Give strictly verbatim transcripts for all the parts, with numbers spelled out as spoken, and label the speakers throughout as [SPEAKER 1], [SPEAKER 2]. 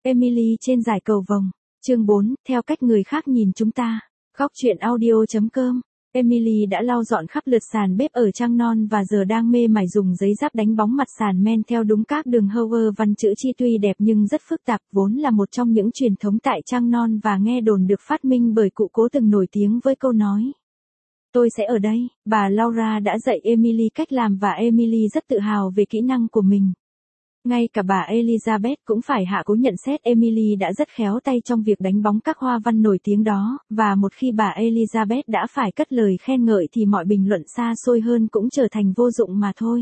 [SPEAKER 1] Emily trên giải cầu vồng. Chương bốn, theo cách người khác nhìn chúng ta. Góc truyện audio.com. Emily đã lau dọn khắp lượt sàn bếp ở Trăng Non và giờ đang mê mải dùng giấy giáp đánh bóng mặt sàn men theo đúng các đường Hoover văn chữ chi tuy đẹp nhưng rất phức tạp, vốn là một trong những truyền thống tại Trăng Non và nghe đồn được phát minh bởi cụ cố từng nổi tiếng với câu nói. Tôi sẽ ở đây. Bà Laura đã dạy Emily cách làm và Emily rất tự hào về kỹ năng của mình. Ngay cả bà Elizabeth cũng phải hạ cố nhận xét Emily đã rất khéo tay trong việc đánh bóng các hoa văn nổi tiếng đó, và một khi bà Elizabeth đã phải cất lời khen ngợi thì mọi bình luận xa xôi hơn cũng trở thành vô dụng mà thôi.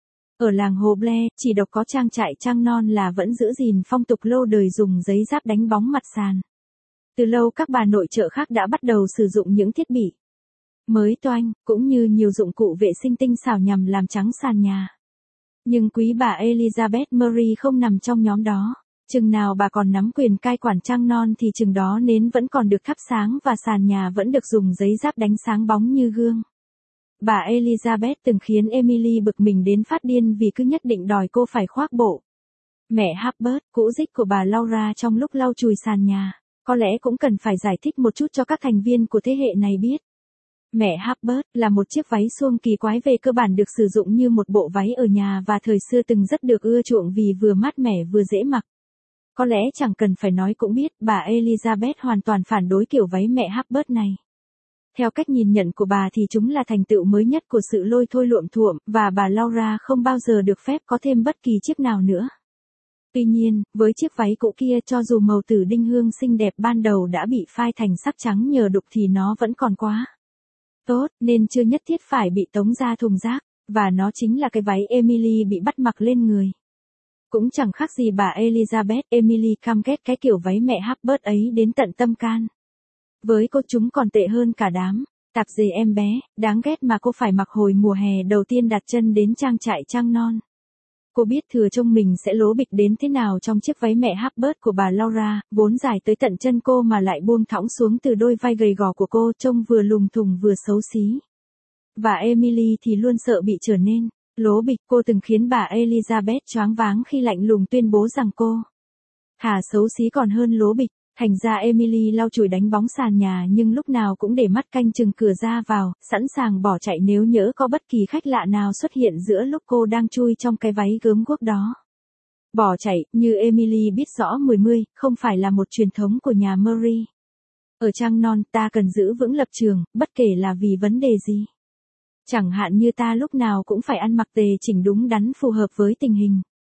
[SPEAKER 1] Ở làng Hồ Blair, chỉ độc có trang trại Trăng Non là vẫn giữ gìn phong tục lâu đời dùng giấy giáp đánh bóng mặt sàn. Từ lâu các bà nội trợ khác đã bắt đầu sử dụng những thiết bị mới toanh, cũng như nhiều dụng cụ vệ sinh tinh xảo nhằm làm trắng sàn nhà. Nhưng quý bà Elizabeth Murray không nằm trong nhóm đó. Chừng nào bà còn nắm quyền cai quản Trăng Non thì chừng đó nến vẫn còn được thắp sáng và sàn nhà vẫn được dùng giấy giáp đánh sáng bóng như gương. Bà Elizabeth từng khiến Emily bực mình đến phát điên vì cứ nhất định đòi cô phải khoác bộ. Mẹ Hubbard, cũ dích của bà Laura trong lúc lau chùi sàn nhà, có lẽ cũng cần phải giải thích một chút cho các thành viên của thế hệ này biết. Mẹ Hubbard là một chiếc váy suông kỳ quái về cơ bản được sử dụng như một bộ váy ở nhà và thời xưa từng rất được ưa chuộng vì vừa mát mẻ vừa dễ mặc. Có lẽ chẳng cần phải nói cũng biết bà Elizabeth hoàn toàn phản đối kiểu váy mẹ Hubbard này. Theo cách nhìn nhận của bà thì chúng là thành tựu mới nhất của sự lôi thôi luộm thuộm và bà Laura không bao giờ được phép có thêm bất kỳ chiếc nào nữa. Tuy nhiên, với chiếc váy cũ kia cho dù màu tử đinh hương xinh đẹp ban đầu đã bị phai thành sắc trắng nhờ đục thì nó vẫn còn quá tốt, nên chưa nhất thiết phải bị tống ra thùng rác, và nó chính là cái váy Emily bị bắt mặc lên người. Cũng chẳng khác gì bà Elizabeth, Emily căm ghét cái kiểu váy mẹ Hubbard ấy đến tận tâm can. Với cô chúng còn tệ hơn cả đám tạp dề em bé, đáng ghét mà cô phải mặc hồi mùa hè đầu tiên đặt chân đến trang trại Trăng Non. Cô biết thừa trông mình sẽ lố bịch đến thế nào trong chiếc váy mẹ Hubbard của bà Laura, vốn dài tới tận chân cô mà lại buông thõng xuống từ đôi vai gầy gò của cô, trông vừa lùng thùng vừa xấu xí. Và Emily thì luôn sợ bị trở nên lố bịch. Cô từng khiến bà Elizabeth choáng váng khi lạnh lùng tuyên bố rằng cô thà xấu xí còn hơn lố bịch. Thành ra Emily lau chùi đánh bóng sàn nhà nhưng lúc nào cũng để mắt canh chừng cửa ra vào, sẵn sàng bỏ chạy nếu nhỡ có bất kỳ khách lạ nào xuất hiện giữa lúc cô đang chui trong cái váy gớm guốc đó. Bỏ chạy, như Emily biết rõ mười mươi, không phải là một truyền thống của nhà Murray. Ở Trăng Non, ta cần giữ vững lập trường, bất kể là vì vấn đề gì. Chẳng hạn như ta lúc nào cũng phải ăn mặc tề chỉnh đúng đắn phù hợp với tình hình.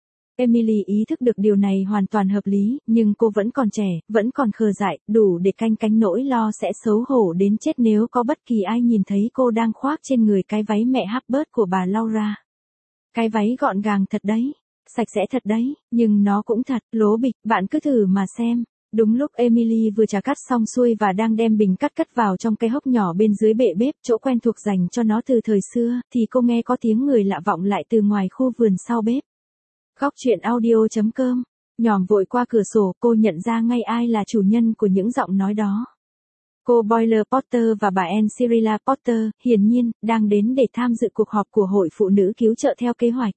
[SPEAKER 1] Emily ý thức được điều này hoàn toàn hợp lý, nhưng cô vẫn còn trẻ, vẫn còn khờ dại, đủ để canh cánh nỗi lo sẽ xấu hổ đến chết nếu có bất kỳ ai nhìn thấy cô đang khoác trên người cái váy mẹ Hubbard của bà Laura. Cái váy gọn gàng thật đấy, sạch sẽ thật đấy, nhưng nó cũng thật lố bịch, bạn cứ thử mà xem. Đúng lúc Emily vừa chà cắt xong xuôi và đang đem bình cắt cất vào trong cái hốc nhỏ bên dưới bệ bếp, chỗ quen thuộc dành cho nó từ thời xưa, thì cô nghe có tiếng người lạ vọng lại từ ngoài khu vườn sau bếp. Góc truyện audio.com. Nhòm vội qua cửa sổ, cô nhận ra ngay ai là chủ nhân của những giọng nói đó. Cô Boyle Potter và bà Anne Cyrilla Potter, hiển nhiên, đang đến để tham dự cuộc họp của Hội Phụ nữ cứu trợ theo kế hoạch.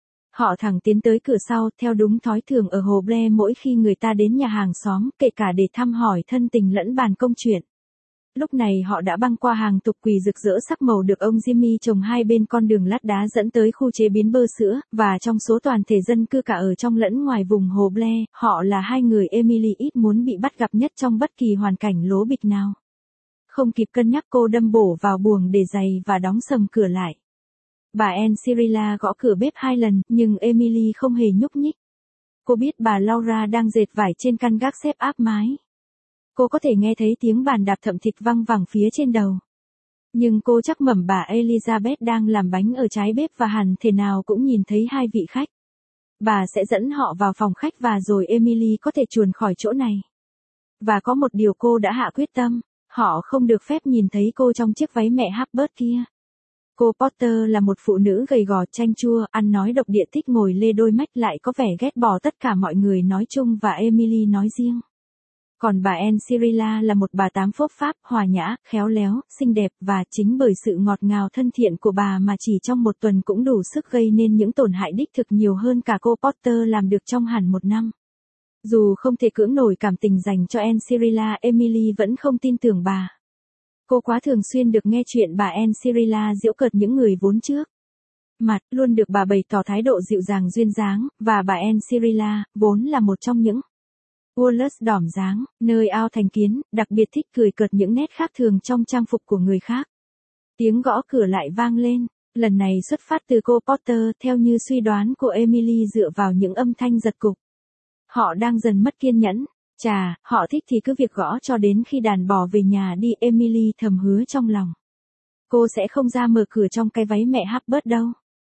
[SPEAKER 1] Họ thẳng tiến tới cửa sau, theo đúng thói thường ở Hồ Blair mỗi khi người ta đến nhà hàng xóm, kể cả để thăm hỏi thân tình lẫn bàn công chuyện. Lúc này họ đã băng qua hàng tục quỳ rực rỡ sắc màu được ông Jimmy trồng hai bên con đường lát đá dẫn tới khu chế biến bơ sữa, và trong số toàn thể dân cư cả ở trong lẫn ngoài vùng Hồ Blair, họ là hai người Emily ít muốn bị bắt gặp nhất trong bất kỳ hoàn cảnh lố bịch nào. Không kịp cân nhắc cô đâm bổ vào buồng để giày và đóng sầm cửa lại. Bà Anne Cyrilla gõ cửa bếp hai lần, nhưng Emily không hề nhúc nhích. Cô biết bà Laura đang dệt vải trên căn gác xếp áp mái. Cô có thể nghe thấy tiếng bàn đạp thậm thịch văng vẳng phía trên đầu. Nhưng cô chắc mẩm bà Elizabeth đang làm bánh ở trái bếp và hẳn thể nào cũng nhìn thấy hai vị khách. Bà sẽ dẫn họ vào phòng khách và rồi Emily có thể chuồn khỏi chỗ này. Và có một điều cô đã hạ quyết tâm, họ không được phép nhìn thấy cô trong chiếc váy mẹ Hubbard kia. Cô Potter là một phụ nữ gầy gò chanh chua, ăn nói độc địa, thích ngồi lê đôi mách, lại có vẻ ghét bỏ tất cả mọi người nói chung và Emily nói riêng. Còn bà Anne Cyrilla là một bà tám phốp pháp, hòa nhã, khéo léo, xinh đẹp, và chính bởi sự ngọt ngào thân thiện của bà mà chỉ trong một tuần cũng đủ sức gây nên những tổn hại đích thực nhiều hơn cả cô Potter làm được trong hẳn một năm. Dù không thể cưỡng nổi cảm tình dành cho Anne Cyrilla, Emily vẫn không tin tưởng bà. Cô quá thường xuyên được nghe chuyện bà Anne Cyrilla giễu cợt những người vốn trước mặt, luôn được bà bày tỏ thái độ dịu dàng duyên dáng, và bà Anne Cyrilla, vốn là một trong những Wallace đỏm dáng, nơi ao thành kiến, đặc biệt thích cười cợt những nét khác thường trong trang phục của người khác. Tiếng gõ cửa lại vang lên, lần này xuất phát từ cô Potter, theo như suy đoán của Emily dựa vào những âm thanh giật cục. Họ đang dần mất kiên nhẫn. Chà, họ thích thì cứ việc gõ cho đến khi đàn bò về nhà đi, Emily thầm hứa trong lòng. Cô sẽ không ra mở cửa trong cái váy mẹ Hubbard đâu.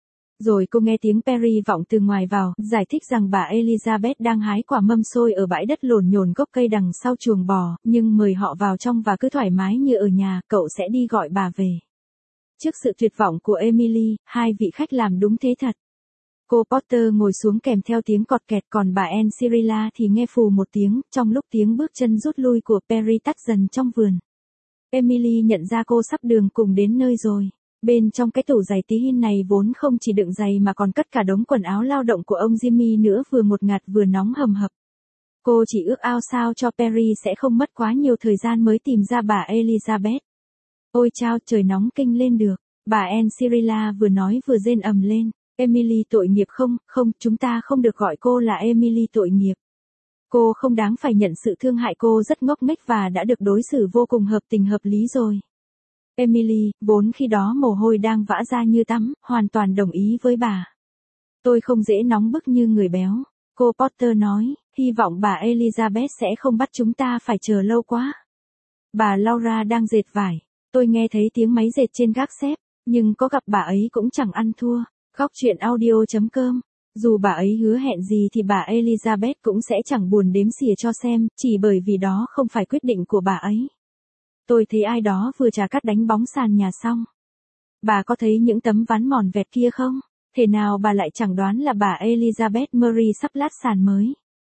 [SPEAKER 1] Rồi cô nghe tiếng Perry vọng từ ngoài vào, giải thích rằng bà Elizabeth đang hái quả mâm xôi ở bãi đất lổn nhổn gốc cây đằng sau chuồng bò, nhưng mời họ vào trong và cứ thoải mái như ở nhà, cậu sẽ đi gọi bà về. Trước sự tuyệt vọng của Emily, hai vị khách làm đúng thế thật. Cô Potter ngồi xuống kèm theo tiếng cọt kẹt, còn bà Anne Cyrilla thì nghe phù một tiếng, trong lúc tiếng bước chân rút lui của Perry tắt dần trong vườn. Emily nhận ra cô sắp đường cùng đến nơi rồi. Bên trong cái tủ giày tí hin này vốn không chỉ đựng giày mà còn cất cả đống quần áo lao động của ông Jimmy nữa, vừa ngột ngạt vừa nóng hầm hập. Cô chỉ ước ao sao cho Perry sẽ không mất quá nhiều thời gian mới tìm ra bà Elizabeth. Ôi chao, trời nóng kinh lên được. Bà Anne Cyrilla vừa nói vừa rên ầm lên. Emily tội nghiệp không, không, chúng ta không được gọi cô là Emily tội nghiệp. Cô không đáng phải nhận sự thương hại, cô rất ngốc nghếch và đã được đối xử vô cùng hợp tình hợp lý rồi. Emily, vốn khi đó mồ hôi đang vã ra như tắm, hoàn toàn đồng ý với bà. Tôi không dễ nóng bức như người béo. Cô Potter nói, hy vọng bà Elizabeth sẽ không bắt chúng ta phải chờ lâu quá. Bà Laura đang dệt vải. Tôi nghe thấy tiếng máy dệt trên gác xếp, nhưng có gặp bà ấy cũng chẳng ăn thua. Góc chuyện audio chấm com. Dù bà ấy hứa hẹn gì thì bà Elizabeth cũng sẽ chẳng buồn đếm xỉa cho xem, chỉ bởi vì đó không phải quyết định của bà ấy. Tôi thấy ai đó vừa chà cắt đánh bóng sàn nhà xong. Bà có thấy những tấm ván mòn vẹt kia không? Thế nào bà lại chẳng đoán là bà Elizabeth Murray sắp lát sàn mới.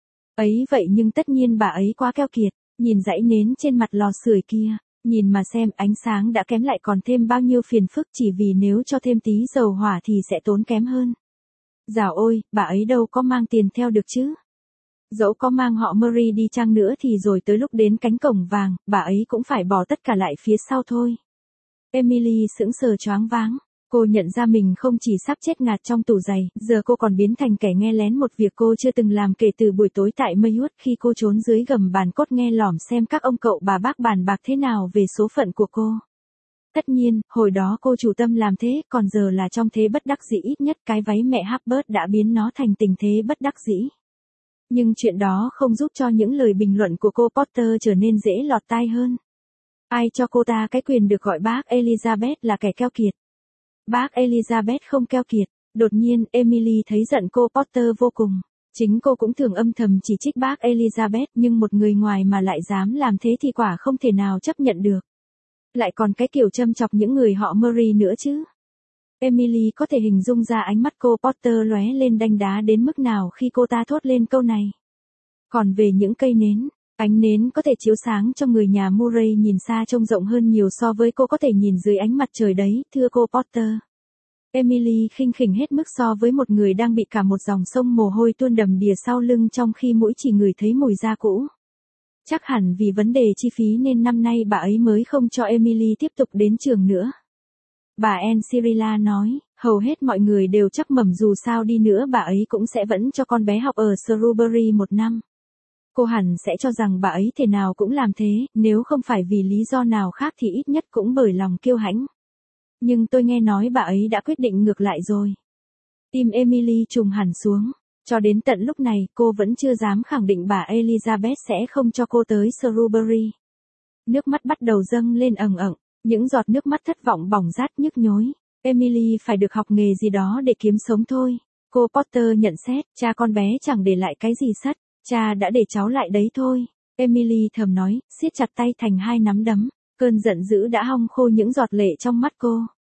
[SPEAKER 1] Ấy vậy nhưng tất nhiên bà ấy quá keo kiệt, nhìn dãy nến trên mặt lò sưởi kia. Nhìn mà xem, ánh sáng đã kém lại còn thêm bao nhiêu phiền phức, chỉ vì nếu cho thêm tí dầu hỏa thì sẽ tốn kém hơn. Dạo ôi, bà ấy đâu có mang tiền theo được chứ. Dẫu có mang họ Murray đi chăng nữa thì rồi tới lúc đến cánh cổng vàng, bà ấy cũng phải bỏ tất cả lại phía sau thôi. Emily sững sờ choáng váng. Cô nhận ra mình không chỉ sắp chết ngạt trong tủ giày, giờ cô còn biến thành kẻ nghe lén một việc cô chưa từng làm kể từ buổi tối tại Maywood khi cô trốn dưới gầm bàn cốt nghe lỏm xem các ông cậu bà bác bàn bạc thế nào về số phận của cô. Tất nhiên, hồi đó cô chủ tâm làm thế, còn giờ là trong thế bất đắc dĩ, ít nhất cái váy mẹ Hubbard đã biến nó thành tình thế bất đắc dĩ. Nhưng chuyện đó không giúp cho những lời bình luận của cô Potter trở nên dễ lọt tai hơn. Ai cho cô ta cái quyền được gọi bác Elizabeth là kẻ keo kiệt? Bác Elizabeth không keo kiệt. Đột nhiên, Emily thấy giận cô Potter vô cùng. Chính cô cũng thường âm thầm chỉ trích bác Elizabeth, nhưng một người ngoài mà lại dám làm thế thì quả không thể nào chấp nhận được. Lại còn cái kiểu châm chọc những người họ Murray nữa chứ. Emily có thể hình dung ra ánh mắt cô Potter lóe lên đanh đá đến mức nào khi cô ta thốt lên câu này. Còn về những cây nến, ánh nến có thể chiếu sáng cho người nhà Murray nhìn xa trông rộng hơn nhiều so với cô có thể nhìn dưới ánh mặt trời đấy, thưa cô Potter. Emily khinh khỉnh hết mức so với một người đang bị cả một dòng sông mồ hôi tuôn đầm đìa sau lưng trong khi mũi chỉ ngửi thấy mùi da cũ. Chắc hẳn vì vấn đề chi phí nên năm nay bà ấy mới không cho Emily tiếp tục đến trường nữa. Bà Anne Cyrilla nói, hầu hết mọi người đều chắc mẩm dù sao đi nữa bà ấy cũng sẽ vẫn cho con bé học ở Shrewsbury một năm. Cô hẳn sẽ cho rằng bà ấy thể nào cũng làm thế, nếu không phải vì lý do nào khác thì ít nhất cũng bởi lòng kiêu hãnh. Nhưng tôi nghe nói bà ấy đã quyết định ngược lại rồi. Tim Emily trùng hẳn xuống. Cho đến tận lúc này cô vẫn chưa dám khẳng định bà Elizabeth sẽ không cho cô tới Shrewsbury. Nước mắt bắt đầu dâng lên ầng ầng, những giọt nước mắt thất vọng bỏng rát nhức nhối. Emily phải được học nghề gì đó để kiếm sống thôi. Cô Potter nhận xét, cha con bé chẳng để lại cái gì sất, cha đã để cháu lại đấy thôi. Emily thầm nói, siết chặt tay thành hai nắm đấm, cơn giận dữ đã hong khô những giọt lệ trong mắt cô.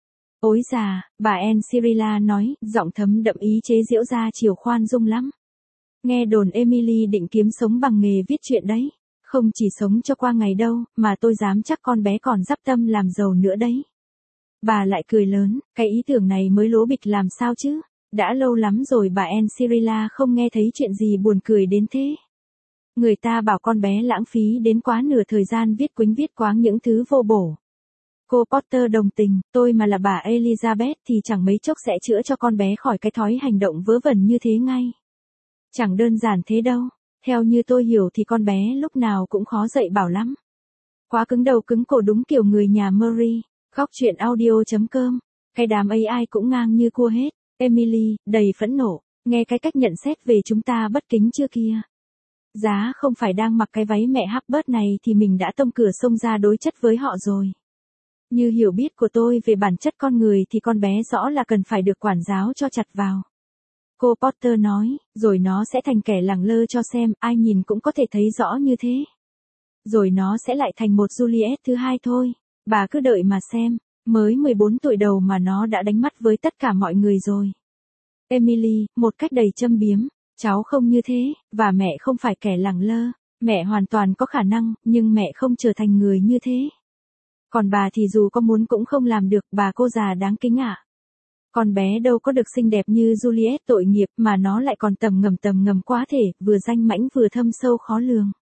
[SPEAKER 1] Ối già, bà Anne Cyrilla nói, giọng thấm đậm ý chế giễu ra chiều khoan dung lắm. Nghe đồn Emily định kiếm sống bằng nghề viết truyện đấy. Không chỉ sống cho qua ngày đâu, mà tôi dám chắc con bé còn dắp tâm làm giàu nữa đấy. Bà lại cười lớn, cái ý tưởng này mới lố bịch làm sao chứ. Đã lâu lắm rồi bà Anne Cyrilla không nghe thấy chuyện gì buồn cười đến thế. Người ta bảo con bé lãng phí đến quá nửa thời gian viết quýnh viết quáng những thứ vô bổ. Cô Potter đồng tình, tôi mà là bà Elizabeth thì chẳng mấy chốc sẽ chữa cho con bé khỏi cái thói hành động vớ vẩn như thế ngay. Chẳng đơn giản thế đâu, theo như tôi hiểu thì con bé lúc nào cũng khó dạy bảo lắm. Quá cứng đầu cứng cổ đúng kiểu người nhà Murray. Góc chuyện audio chấm com, cái đám ấy ai cũng ngang như cua hết. Emily, đầy phẫn nộ, nghe cái cách nhận xét về chúng ta bất kính chưa kia. Giá không phải đang mặc cái váy mẹ Hubbard này thì mình đã tông cửa xông ra đối chất với họ rồi. Như hiểu biết của tôi về bản chất con người thì con bé rõ là cần phải được quản giáo cho chặt vào. Cô Potter nói, rồi nó sẽ thành kẻ lẳng lơ cho xem, ai nhìn cũng có thể thấy rõ như thế. Rồi nó sẽ lại thành một Juliet thứ hai thôi, bà cứ đợi mà xem, mới mười bốn tuổi đầu mà nó đã đánh mắt với tất cả mọi người rồi. Emily, một cách đầy châm biếm, cháu không như thế, và mẹ không phải kẻ lẳng lơ, mẹ hoàn toàn có khả năng, nhưng mẹ không trở thành người như thế. Còn bà thì dù có muốn cũng không làm được, bà cô già đáng kính ạ. À. Con bé đâu có được xinh đẹp như Juliet tội nghiệp mà nó lại còn tầm ngầm tầm ngầm quá thể, vừa danh mãnh vừa thâm sâu khó lường.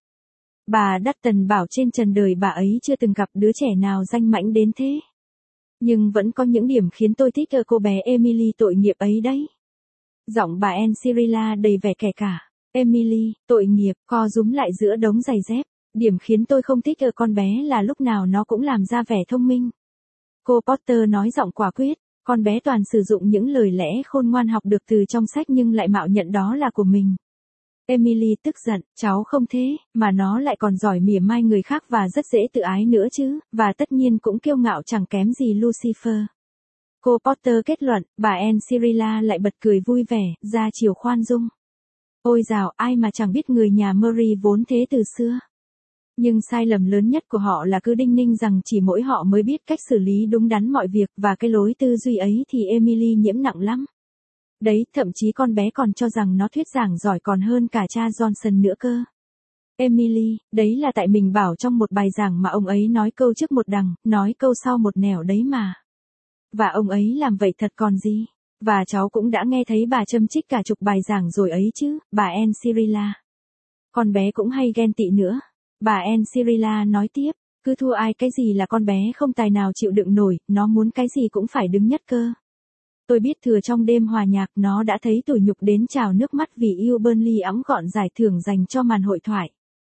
[SPEAKER 1] Bà Dutton bảo trên trần đời bà ấy chưa từng gặp đứa trẻ nào danh mãnh đến thế. Nhưng vẫn có những điểm khiến tôi thích ở cô bé Emily tội nghiệp ấy đấy. Giọng bà Anne Cyrilla đầy vẻ kẻ cả. Emily, tội nghiệp, co rúm lại giữa đống giày dép. Điểm khiến tôi không thích ở con bé là lúc nào nó cũng làm ra vẻ thông minh. Cô Potter nói giọng quả quyết, con bé toàn sử dụng những lời lẽ khôn ngoan học được từ trong sách nhưng lại mạo nhận đó là của mình. Emily tức giận, cháu không thế, mà nó lại còn giỏi mỉa mai người khác và rất dễ tự ái nữa chứ, và tất nhiên cũng kiêu ngạo chẳng kém gì Lucifer. Cô Potter kết luận, bà Anne Cyrilla lại bật cười vui vẻ, ra chiều khoan dung. Ôi dào, ai mà chẳng biết người nhà Murray vốn thế từ xưa. Nhưng sai lầm lớn nhất của họ là cứ đinh ninh rằng chỉ mỗi họ mới biết cách xử lý đúng đắn mọi việc, và cái lối tư duy ấy thì Emily nhiễm nặng lắm. Đấy, thậm chí con bé còn cho rằng nó thuyết giảng giỏi còn hơn cả cha Johnson nữa cơ. Emily, đấy là tại mình bảo trong một bài giảng mà ông ấy nói câu trước một đằng, nói câu sau một nẻo đấy mà. Và ông ấy làm vậy thật còn gì. Và cháu cũng đã nghe thấy bà châm chích cả chục bài giảng rồi ấy chứ, bà Anne Cyrilla. Con bé cũng hay ghen tị nữa. Bà Anne Cyrilla nói tiếp, cứ thua ai cái gì là con bé không tài nào chịu đựng nổi, nó muốn cái gì cũng phải đứng nhất cơ. Tôi biết thừa trong đêm hòa nhạc nó đã thấy tủi nhục đến trào nước mắt vì yêu Burnley ẵm gọn giải thưởng dành cho màn hội thoại.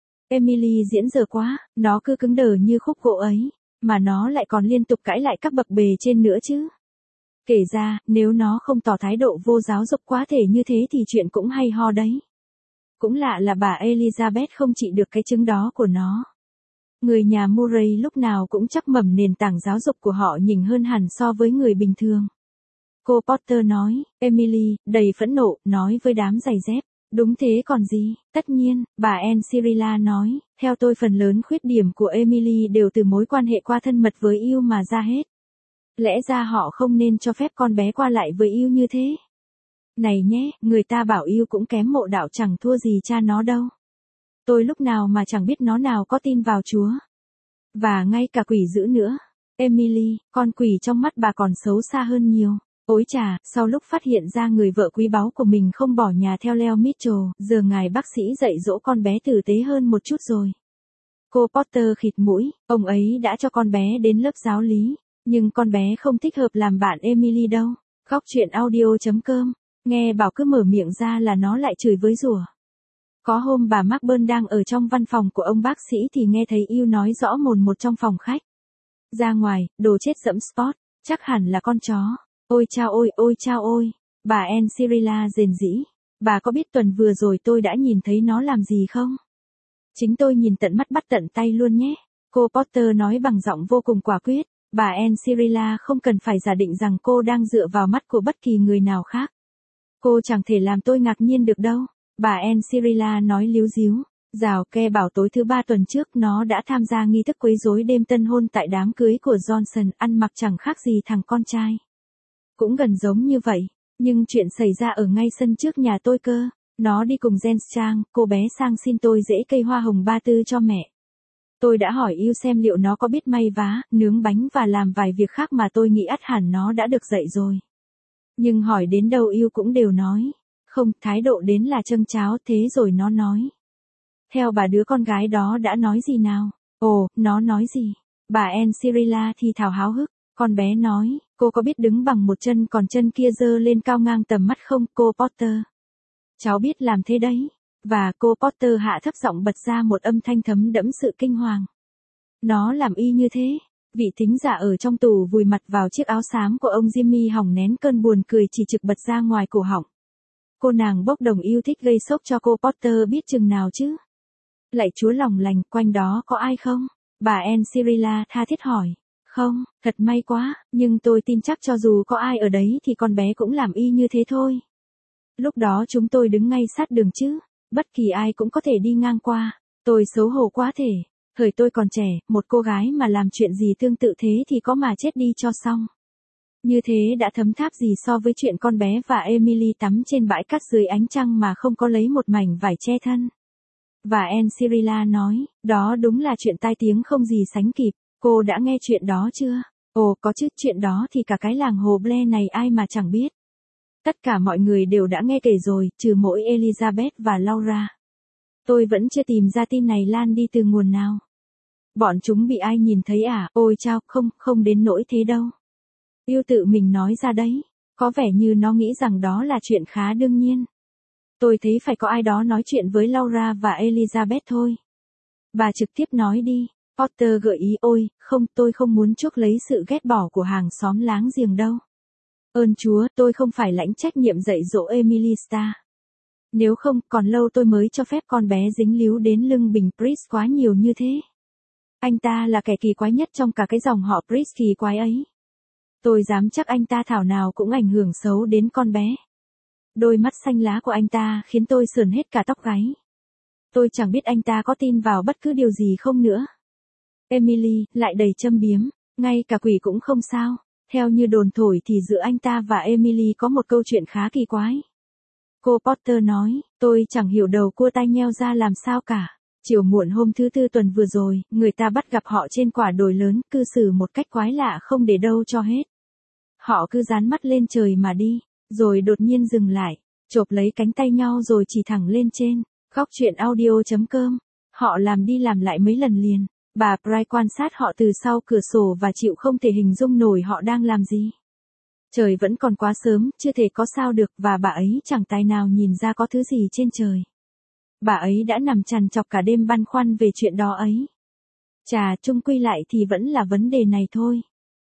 [SPEAKER 1] Emily diễn dở quá, nó cứ cứng đờ như khúc gỗ ấy, mà nó lại còn liên tục cãi lại các bậc bề trên nữa chứ. Kể ra, nếu nó không tỏ thái độ vô giáo dục quá thể như thế thì chuyện cũng hay ho đấy. Cũng lạ là bà Elizabeth không trị được cái chứng đó của nó. Người nhà Murray lúc nào cũng chắc mẩm nền tảng giáo dục của họ nhỉnh hơn hẳn so với người bình thường. Cô Potter nói, Emily, đầy phẫn nộ, nói với đám giày dép. Đúng thế còn gì, tất nhiên, bà Anne Cyrilla nói, theo tôi phần lớn khuyết điểm của Emily đều từ mối quan hệ qua thân mật với yêu mà ra hết. Lẽ ra họ không nên cho phép con bé qua lại với yêu như thế. Này nhé, người ta bảo yêu cũng kém mộ đạo chẳng thua gì cha nó đâu. Tôi lúc nào mà chẳng biết nó nào có tin vào Chúa. Và ngay cả quỷ dữ nữa. Emily, con quỷ trong mắt bà còn xấu xa hơn nhiều. Ôi chà, sau lúc phát hiện ra người vợ quý báu của mình không bỏ nhà theo Leo Mitchell, giờ ngài bác sĩ dạy dỗ con bé tử tế hơn một chút rồi. Cô Potter khịt mũi, ông ấy đã cho con bé đến lớp giáo lý, nhưng con bé không thích hợp làm bạn Emily đâu. Góc chuyện audio chấm com, nghe bảo cứ mở miệng ra là nó lại chửi với rủa. Có hôm bà Macburn đang ở trong văn phòng của ông bác sĩ thì nghe thấy yêu nói rõ mồn một trong phòng khách. Ra ngoài, đồ chết dẫm Spot, chắc hẳn là con chó. Ôi chao ôi, ôi chao ôi, bà Anne Cyrilla rền rĩ. Bà có biết tuần vừa rồi tôi đã nhìn thấy nó làm gì không? Chính tôi nhìn tận mắt bắt tận tay luôn nhé. Cô Potter nói bằng giọng vô cùng quả quyết. Bà Anne Cyrilla không cần phải giả định rằng cô đang dựa vào mắt của bất kỳ người nào khác. Cô chẳng thể làm tôi ngạc nhiên được đâu. Bà Anne Cyrilla nói líu díu. Rào ke bảo tối thứ ba tuần trước nó đã tham gia nghi thức quấy rối đêm tân hôn tại đám cưới của Johnson, ăn mặc chẳng khác gì thằng con trai. Cũng gần giống như vậy, nhưng chuyện xảy ra ở ngay sân trước nhà tôi cơ. Nó đi cùng Jens Trang, cô bé sang xin tôi rễ cây hoa hồng ba tư cho mẹ. Tôi đã hỏi yêu xem liệu nó có biết may vá, nướng bánh và làm vài việc khác mà tôi nghĩ ắt hẳn nó đã được dạy rồi. Nhưng hỏi đến đâu yêu cũng đều nói, không, thái độ đến là châng cháo thế rồi nó nói. Theo bà đứa con gái đó đã nói gì nào? Ồ, nó nói gì? Bà Anne Cyrilla thì thào háo hức. Con bé nói, cô có biết đứng bằng một chân còn chân kia giơ lên cao ngang tầm mắt không, cô Potter? Cháu biết làm thế đấy. Và cô Potter hạ thấp giọng bật ra một âm thanh thấm đẫm sự kinh hoàng. Nó làm y như thế. Vị thính giả ở trong tù vùi mặt vào chiếc áo xám của ông Jimmy hỏng nén cơn buồn cười chỉ trực bật ra ngoài cổ họng. Cô nàng bốc đồng yêu thích gây sốc cho cô Potter biết chừng nào chứ. Lạy Chúa lòng lành, quanh đó có ai không? Bà Anne Cyrilla tha thiết hỏi. Không, thật may quá, nhưng tôi tin chắc cho dù có ai ở đấy thì con bé cũng làm y như thế thôi. Lúc đó chúng tôi đứng ngay sát đường chứ, bất kỳ ai cũng có thể đi ngang qua. Tôi xấu hổ quá thể. Thời tôi còn trẻ, một cô gái mà làm chuyện gì tương tự thế thì có mà chết đi cho xong. Như thế đã thấm tháp gì so với chuyện con bé và Emily tắm trên bãi cát dưới ánh trăng mà không có lấy một mảnh vải che thân. Và Anne Cyrilla nói, đó đúng là chuyện tai tiếng không gì sánh kịp. Cô đã nghe chuyện đó chưa? Ồ, có chứ, chuyện đó thì cả cái làng Hồ Blair này ai mà chẳng biết. Tất cả mọi người đều đã nghe kể rồi, trừ mỗi Elizabeth và Laura. Tôi vẫn chưa tìm ra tin này lan đi từ nguồn nào. Bọn chúng bị ai nhìn thấy à? Ôi chao, không, không đến nỗi thế đâu. Yêu tự mình nói ra đấy. Có vẻ như nó nghĩ rằng đó là chuyện khá đương nhiên. Tôi thấy phải có ai đó nói chuyện với Laura và Elizabeth thôi. Bà trực tiếp nói đi. Potter gợi ý, ôi, không, tôi không muốn chuốc lấy sự ghét bỏ của hàng xóm láng giềng đâu. Ơn Chúa, tôi không phải lãnh trách nhiệm dạy dỗ Emily Starr. Nếu không, còn lâu tôi mới cho phép con bé dính líu đến lưng bình Pris quá nhiều như thế. Anh ta là kẻ kỳ quái nhất trong cả cái dòng họ Pris kỳ quái ấy. Tôi dám chắc anh ta thảo nào cũng ảnh hưởng xấu đến con bé. Đôi mắt xanh lá của anh ta khiến tôi sườn hết cả tóc gáy. Tôi chẳng biết anh ta có tin vào bất cứ điều gì không nữa. Emily lại đầy châm biếm, ngay cả quỷ cũng không sao. Theo như đồn thổi thì giữa anh ta và Emily có một câu chuyện khá kỳ quái. Cô Potter nói, tôi chẳng hiểu đầu cua tai nheo ra làm sao cả. Chiều muộn hôm thứ tư tuần vừa rồi, người ta bắt gặp họ trên quả đồi lớn, cư xử một cách quái lạ không để đâu cho hết. Họ cứ dán mắt lên trời mà đi, rồi đột nhiên dừng lại, chộp lấy cánh tay nhau rồi chỉ thẳng lên trên. Góc truyện audio chấm com. Họ làm đi làm lại mấy lần liền. Bà Price quan sát họ từ sau cửa sổ và chịu không thể hình dung nổi họ đang làm gì. Trời vẫn còn quá sớm, chưa thể có sao được và bà ấy chẳng tài nào nhìn ra có thứ gì trên trời. Bà ấy đã nằm trằn trọc cả đêm băn khoăn về chuyện đó ấy. Chà, chung quy lại thì vẫn là vấn đề này thôi.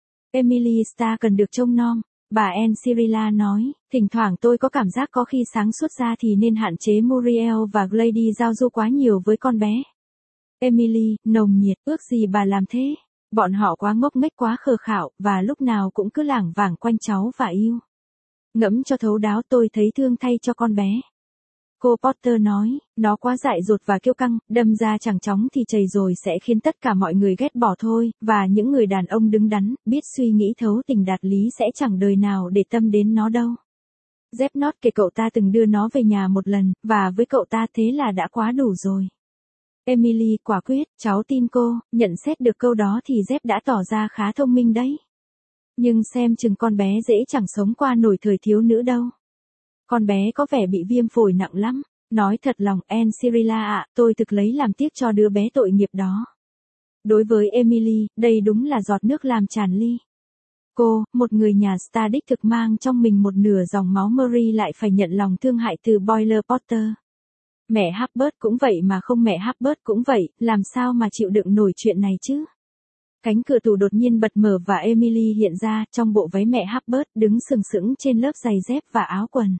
[SPEAKER 1] Emily Starr cần được trông nom, bà Anne Cyrilla nói, thỉnh thoảng tôi có cảm giác có khi sáng suốt ra thì nên hạn chế Muriel và Glady giao du quá nhiều với con bé. Emily, nồng nhiệt, ước gì bà làm thế. Bọn họ quá ngốc nghếch quá khờ khạo, và lúc nào cũng cứ lảng vảng quanh cháu và yêu. Ngẫm cho thấu đáo tôi thấy thương thay cho con bé. Cô Potter nói, nó quá dại dột và kiêu căng, đâm ra chẳng chóng thì chày rồi sẽ khiến tất cả mọi người ghét bỏ thôi, và những người đàn ông đứng đắn, biết suy nghĩ thấu tình đạt lý sẽ chẳng đời nào để tâm đến nó đâu. Dép nót kể cậu ta từng đưa nó về nhà một lần, và với cậu ta thế là đã quá đủ rồi. Emily quả quyết, cháu tin cô, nhận xét được câu đó thì Dép đã tỏ ra khá thông minh đấy. Nhưng xem chừng con bé dễ chẳng sống qua nổi thời thiếu nữ đâu. Con bé có vẻ bị viêm phổi nặng lắm. Nói thật lòng, Anne Cyrilla ạ, tôi thực lấy làm tiếc cho đứa bé tội nghiệp đó. Đối với Emily, đây đúng là giọt nước làm tràn ly. Cô, một người nhà Starr đích thực mang trong mình một nửa dòng máu Murray lại phải nhận lòng thương hại từ Boiler Potter. Mẹ Harbert cũng vậy mà không mẹ Harbert cũng vậy, làm sao mà chịu đựng nổi chuyện này chứ? Cánh cửa tủ đột nhiên bật mở và Emily hiện ra trong bộ váy mẹ Harbert đứng sừng sững trên lớp giày dép và áo quần.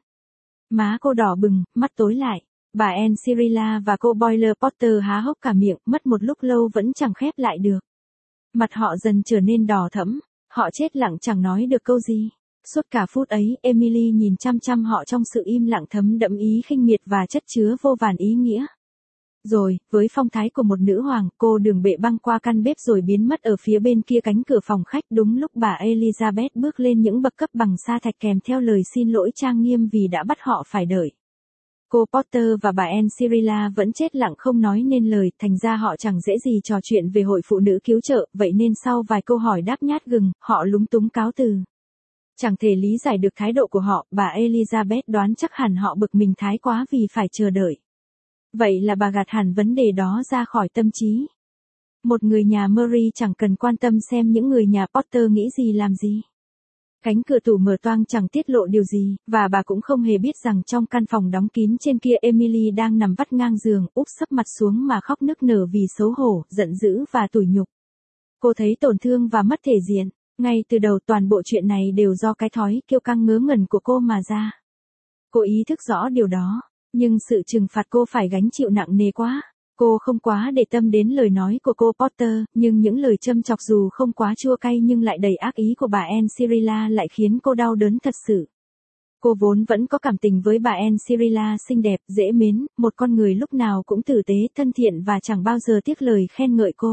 [SPEAKER 1] Má cô đỏ bừng, mắt tối lại. Bà Anne Cyrilla và cô Boiler Potter há hốc cả miệng, mất một lúc lâu vẫn chẳng khép lại được. Mặt họ dần trở nên đỏ thẫm, họ chết lặng chẳng nói được câu gì. Suốt cả phút ấy, Emily nhìn chăm chăm họ trong sự im lặng thấm đẫm ý khinh miệt và chất chứa vô vàn ý nghĩa. Rồi, với phong thái của một nữ hoàng, cô đường bệ băng qua căn bếp rồi biến mất ở phía bên kia cánh cửa phòng khách đúng lúc bà Elizabeth bước lên những bậc cấp bằng sa thạch kèm theo lời xin lỗi trang nghiêm vì đã bắt họ phải đợi. Cô Potter và bà Anne Cyrilla vẫn chết lặng không nói nên lời, thành ra họ chẳng dễ gì trò chuyện về hội phụ nữ cứu trợ, vậy nên sau vài câu hỏi đáp nhát gừng, họ lúng túng cáo từ. Chẳng thể lý giải được thái độ của họ, bà Elizabeth đoán chắc hẳn họ bực mình thái quá vì phải chờ đợi. Vậy là bà gạt hẳn vấn đề đó ra khỏi tâm trí. Một người nhà Murray chẳng cần quan tâm xem những người nhà Potter nghĩ gì làm gì. Cánh cửa tủ mở toang chẳng tiết lộ điều gì, và bà cũng không hề biết rằng trong căn phòng đóng kín trên kia Emily đang nằm vắt ngang giường, úp sấp mặt xuống mà khóc nức nở vì xấu hổ, giận dữ và tủi nhục. Cô thấy tổn thương và mất thể diện. Ngay từ đầu toàn bộ chuyện này đều do cái thói kiêu căng ngớ ngẩn của cô mà ra. Cô ý thức rõ điều đó, nhưng sự trừng phạt cô phải gánh chịu nặng nề quá. Cô không quá để tâm đến lời nói của cô Potter, nhưng những lời châm chọc dù không quá chua cay nhưng lại đầy ác ý của bà Anne Cyrilla lại khiến cô đau đớn thật sự. Cô vốn vẫn có cảm tình với bà Anne Cyrilla xinh đẹp, dễ mến, một con người lúc nào cũng tử tế, thân thiện và chẳng bao giờ tiếc lời khen ngợi cô.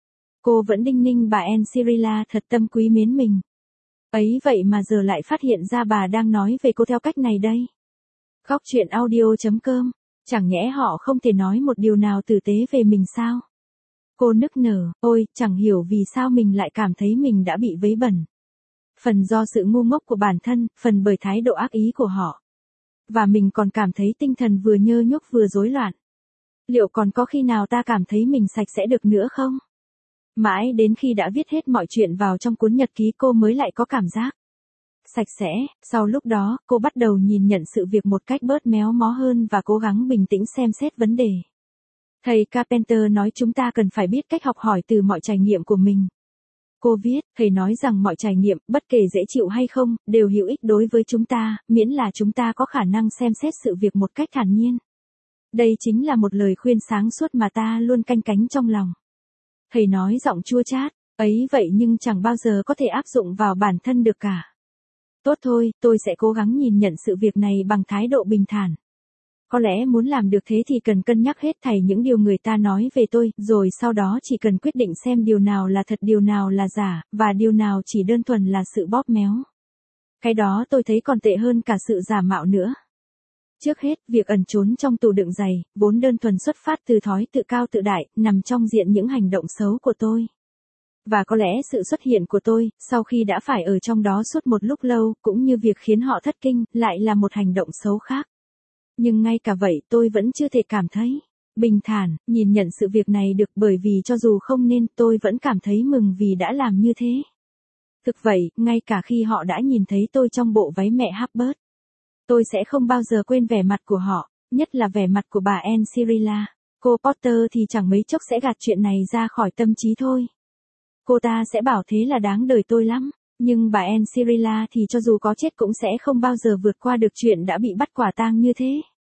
[SPEAKER 1] Cô vẫn đinh ninh bà Anne Cyrilla thật tâm quý mến mình. Ấy vậy mà giờ lại phát hiện ra bà đang nói về cô theo cách này đây. Góc truyện audio chấm com. Chẳng nhẽ họ không thể nói một điều nào tử tế về mình sao? Cô nức nở, ôi, chẳng hiểu vì sao mình lại cảm thấy mình đã bị vấy bẩn. Phần do sự ngu ngốc của bản thân, phần bởi thái độ ác ý của họ. Và mình còn cảm thấy tinh thần vừa nhơ nhúc vừa rối loạn. Liệu còn có khi nào ta cảm thấy mình sạch sẽ được nữa không? Mãi đến khi đã viết hết mọi chuyện vào trong cuốn nhật ký cô mới lại có cảm giác sạch sẽ. Sau lúc đó, cô bắt đầu nhìn nhận sự việc một cách bớt méo mó hơn và cố gắng bình tĩnh xem xét vấn đề. Thầy Carpenter nói chúng ta cần phải biết cách học hỏi từ mọi trải nghiệm của mình. Cô viết, thầy nói rằng mọi trải nghiệm, bất kể dễ chịu hay không, đều hữu ích đối với chúng ta, miễn là chúng ta có khả năng xem xét sự việc một cách thản nhiên. Đây chính là một lời khuyên sáng suốt mà ta luôn canh cánh trong lòng. Thầy nói giọng chua chát, ấy vậy nhưng chẳng bao giờ có thể áp dụng vào bản thân được cả. Tốt thôi, tôi sẽ cố gắng nhìn nhận sự việc này bằng thái độ bình thản. Có lẽ muốn làm được thế thì cần cân nhắc hết thảy những điều người ta nói về tôi, rồi sau đó chỉ cần quyết định xem điều nào là thật, điều nào là giả, và điều nào chỉ đơn thuần là sự bóp méo. Cái đó tôi thấy còn tệ hơn cả sự giả mạo nữa. Trước hết, việc ẩn trốn trong tủ đựng giày, vốn đơn thuần xuất phát từ thói tự cao tự đại, nằm trong diện những hành động xấu của tôi. Và có lẽ sự xuất hiện của tôi, sau khi đã phải ở trong đó suốt một lúc lâu, cũng như việc khiến họ thất kinh, lại là một hành động xấu khác. Nhưng ngay cả vậy tôi vẫn chưa thể cảm thấy bình thản, nhìn nhận sự việc này được, bởi vì cho dù không nên, tôi vẫn cảm thấy mừng vì đã làm như thế. Thực vậy, ngay cả khi họ đã nhìn thấy tôi trong bộ váy mẹ Harper, tôi sẽ không bao giờ quên vẻ mặt của họ, nhất là vẻ mặt của bà Anne Cyrilla. Cô Potter thì chẳng mấy chốc sẽ gạt chuyện này ra khỏi tâm trí thôi. Cô ta sẽ bảo thế là đáng đời tôi lắm, nhưng bà Anne Cyrilla thì cho dù có chết cũng sẽ không bao giờ vượt qua được chuyện đã bị bắt quả tang như thế.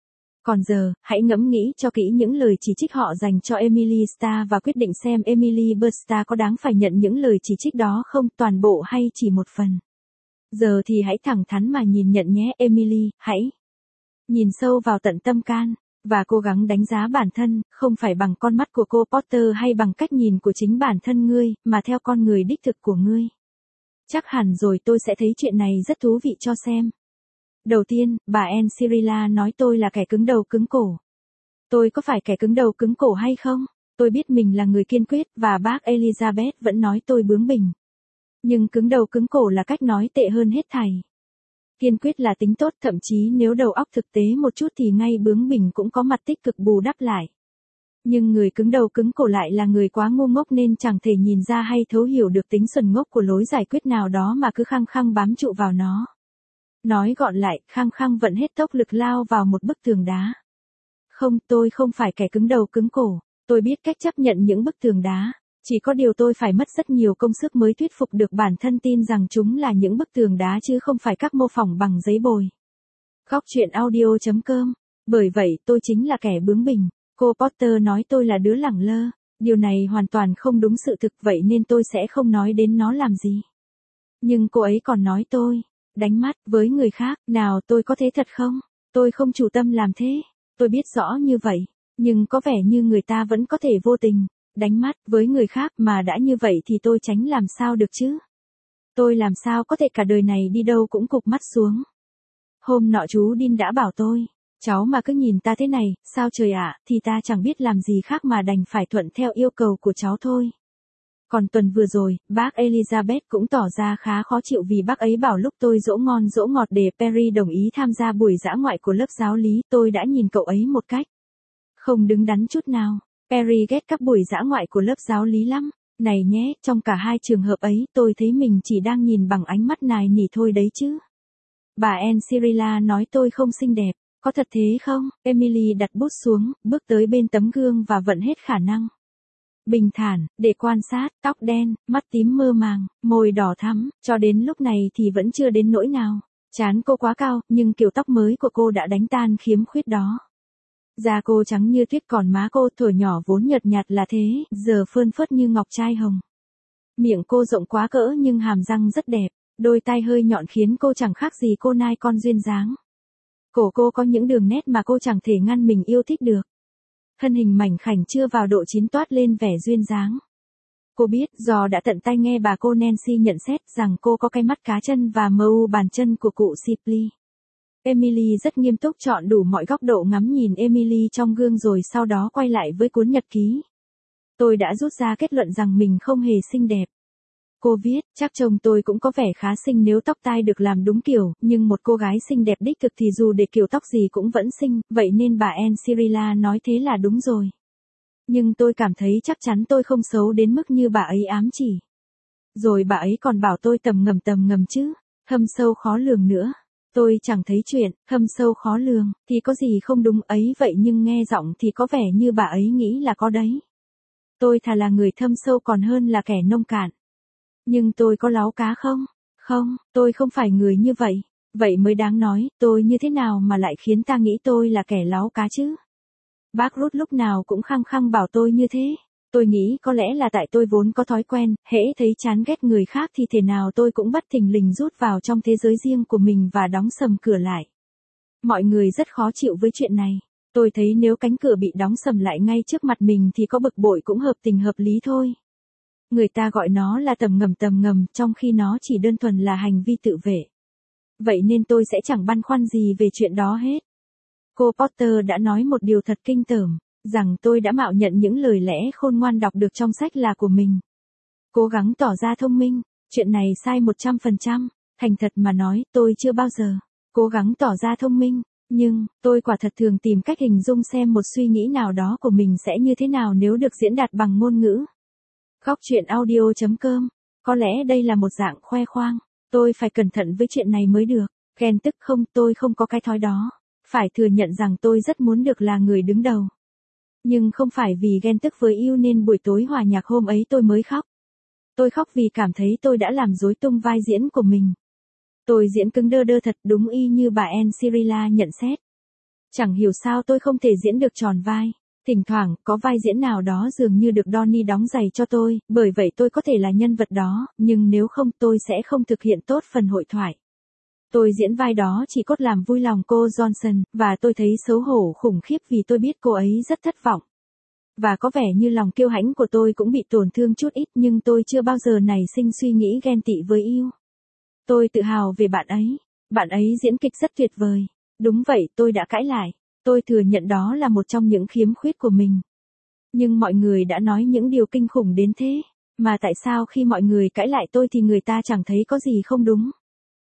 [SPEAKER 1] Còn giờ, hãy ngẫm nghĩ cho kỹ những lời chỉ trích họ dành cho Emily Starr và quyết định xem Emily Starr có đáng phải nhận những lời chỉ trích đó không, toàn bộ hay chỉ một phần. Giờ thì hãy thẳng thắn mà nhìn nhận nhé Emily, hãy nhìn sâu vào tận tâm can, và cố gắng đánh giá bản thân, không phải bằng con mắt của cô Potter hay bằng cách nhìn của chính bản thân ngươi, mà theo con người đích thực của ngươi. Chắc hẳn rồi tôi sẽ thấy chuyện này rất thú vị cho xem. Đầu tiên, bà Anne Cyrilla nói tôi là kẻ cứng đầu cứng cổ. Tôi có phải kẻ cứng đầu cứng cổ hay không? Tôi biết mình là người kiên quyết, và bác Elizabeth vẫn nói tôi bướng bỉnh. Nhưng cứng đầu cứng cổ là cách nói tệ hơn hết thảy. Kiên quyết là tính tốt, thậm chí nếu đầu óc thực tế một chút thì ngay bướng bỉnh cũng có mặt tích cực bù đắp lại. Nhưng người cứng đầu cứng cổ lại là người quá ngu ngốc nên chẳng thể nhìn ra hay thấu hiểu được tính xuẩn ngốc của lối giải quyết nào đó mà cứ khăng khăng bám trụ vào nó. Nói gọn lại, khăng khăng vận hết tốc lực lao vào một bức tường đá. Không, tôi không phải kẻ cứng đầu cứng cổ, tôi biết cách chấp nhận những bức tường đá. Chỉ có điều tôi phải mất rất nhiều công sức mới thuyết phục được bản thân tin rằng chúng là những bức tường đá chứ không phải các mô phỏng bằng giấy bồi. Góc truyện audio chấm com. Bởi vậy tôi chính là kẻ bướng bỉnh. Cô Potter nói tôi là đứa lẳng lơ. Điều này hoàn toàn không đúng sự thực, vậy nên tôi sẽ không nói đến nó làm gì. Nhưng cô ấy còn nói tôi đánh mắt với người khác, nào tôi có thế thật không? Tôi không chủ tâm làm thế. Tôi biết rõ như vậy, nhưng có vẻ như người ta vẫn có thể vô tình đánh mắt với người khác, mà đã như vậy thì tôi tránh làm sao được chứ? Tôi làm sao có thể cả đời này đi đâu cũng cụp mắt xuống. Hôm nọ chú Dean đã bảo tôi, cháu mà cứ nhìn ta thế này, sao trời ạ, thì ta chẳng biết làm gì khác mà đành phải thuận theo yêu cầu của cháu thôi. Còn tuần vừa rồi, bác Elizabeth cũng tỏ ra khá khó chịu vì bác ấy bảo lúc tôi dỗ ngon dỗ ngọt để Perry đồng ý tham gia buổi dã ngoại của lớp giáo lý, tôi đã nhìn cậu ấy một cách Không đứng đắn chút nào. Perry ghét các buổi dã ngoại của lớp giáo lý lắm. Này nhé, trong cả hai trường hợp ấy tôi thấy mình chỉ đang nhìn bằng ánh mắt nài nỉ thôi đấy chứ. Bà Anne Cyrilla nói tôi không xinh đẹp. Có thật thế không? Emily đặt bút xuống, bước tới bên tấm gương và vận hết khả năng. Bình thản, để quan sát, tóc đen, mắt tím mơ màng, môi đỏ thắm, cho đến lúc này thì vẫn chưa đến nỗi nào. Trán cô quá cao, nhưng kiểu tóc mới của cô đã đánh tan khiếm khuyết đó. Da cô trắng như tuyết còn má cô thuở nhỏ vốn nhợt nhạt là thế, giờ phơn phớt như ngọc trai hồng. Miệng cô rộng quá cỡ nhưng hàm răng rất đẹp, đôi tai hơi nhọn khiến cô chẳng khác gì cô nai con duyên dáng. Cổ cô có những đường nét mà cô chẳng thể ngăn mình yêu thích được. Thân hình mảnh khảnh chưa vào độ chín toát lên vẻ duyên dáng. Cô biết do đã tận tay nghe bà cô Nancy nhận xét rằng cô có cái mắt cá chân và mờ u bàn chân của cụ Shipley. Emily rất nghiêm túc chọn đủ mọi góc độ ngắm nhìn Emily trong gương rồi sau đó quay lại với cuốn nhật ký. Tôi đã rút ra kết luận rằng mình không hề xinh đẹp. Cô viết, chắc chồng tôi cũng có vẻ khá xinh nếu tóc tai được làm đúng kiểu, nhưng một cô gái xinh đẹp đích thực thì dù để kiểu tóc gì cũng vẫn xinh, vậy nên bà Anne Cyrilla nói thế là đúng rồi. Nhưng tôi cảm thấy chắc chắn tôi không xấu đến mức như bà ấy ám chỉ. Rồi bà ấy còn bảo tôi tầm ngầm tầm ngầm chứ, thâm sâu khó lường nữa. Tôi chẳng thấy chuyện, thâm sâu khó lường, thì có gì không đúng ấy vậy nhưng nghe giọng thì có vẻ như bà ấy nghĩ là có đấy. Tôi thà là người thâm sâu còn hơn là kẻ nông cạn. Nhưng tôi có láo cá không? Không, tôi không phải người như vậy. Vậy mới đáng nói, tôi như thế nào mà lại khiến ta nghĩ tôi là kẻ láo cá chứ? Bác Ruth lúc nào cũng khăng khăng bảo tôi như thế. Tôi nghĩ có lẽ là tại tôi vốn có thói quen, hễ thấy chán ghét người khác thì thể nào tôi cũng bất thình lình rút vào trong thế giới riêng của mình và đóng sầm cửa lại. Mọi người rất khó chịu với chuyện này. Tôi thấy nếu cánh cửa bị đóng sầm lại ngay trước mặt mình thì có bực bội cũng hợp tình hợp lý thôi. Người ta gọi nó là tầm ngầm tầm ngầm, trong khi nó chỉ đơn thuần là hành vi tự vệ. Vậy nên tôi sẽ chẳng băn khoăn gì về chuyện đó hết. Cô Potter đã nói một điều thật kinh tởm, rằng tôi đã mạo nhận những lời lẽ khôn ngoan đọc được trong sách là của mình. Cố gắng tỏ ra thông minh, chuyện này sai một trăm phần trăm, thành thật mà nói, tôi chưa bao giờ cố gắng tỏ ra thông minh, nhưng, tôi quả thật thường tìm cách hình dung xem một suy nghĩ nào đó của mình sẽ như thế nào nếu được diễn đạt bằng ngôn ngữ. Góc truyện audio chấm com, có lẽ đây là một dạng khoe khoang, tôi phải cẩn thận với chuyện này mới được, ghen tức không, tôi không có cái thói đó, phải thừa nhận rằng tôi rất muốn được là người đứng đầu. Nhưng không phải vì ghen tức với yêu nên buổi tối hòa nhạc hôm ấy tôi mới khóc. Tôi khóc vì cảm thấy tôi đã làm rối tung vai diễn của mình. Tôi diễn cứng đơ đơ thật đúng y như bà Anne Cyrilla nhận xét. Chẳng hiểu sao tôi không thể diễn được tròn vai. Thỉnh thoảng, có vai diễn nào đó dường như được Donnie đóng giày cho tôi, bởi vậy tôi có thể là nhân vật đó, nhưng nếu không tôi sẽ không thực hiện tốt phần hội thoại. Tôi diễn vai đó chỉ cốt làm vui lòng cô Johnson, và tôi thấy xấu hổ khủng khiếp vì tôi biết cô ấy rất thất vọng. Và có vẻ như lòng kiêu hãnh của tôi cũng bị tổn thương chút ít nhưng tôi chưa bao giờ nảy sinh suy nghĩ ghen tị với yêu. Tôi tự hào về bạn ấy. Bạn ấy diễn kịch rất tuyệt vời. Đúng vậy, tôi đã cãi lại. Tôi thừa nhận đó là một trong những khiếm khuyết của mình. Nhưng mọi người đã nói những điều kinh khủng đến thế. Mà tại sao khi mọi người cãi lại tôi thì người ta chẳng thấy có gì không đúng?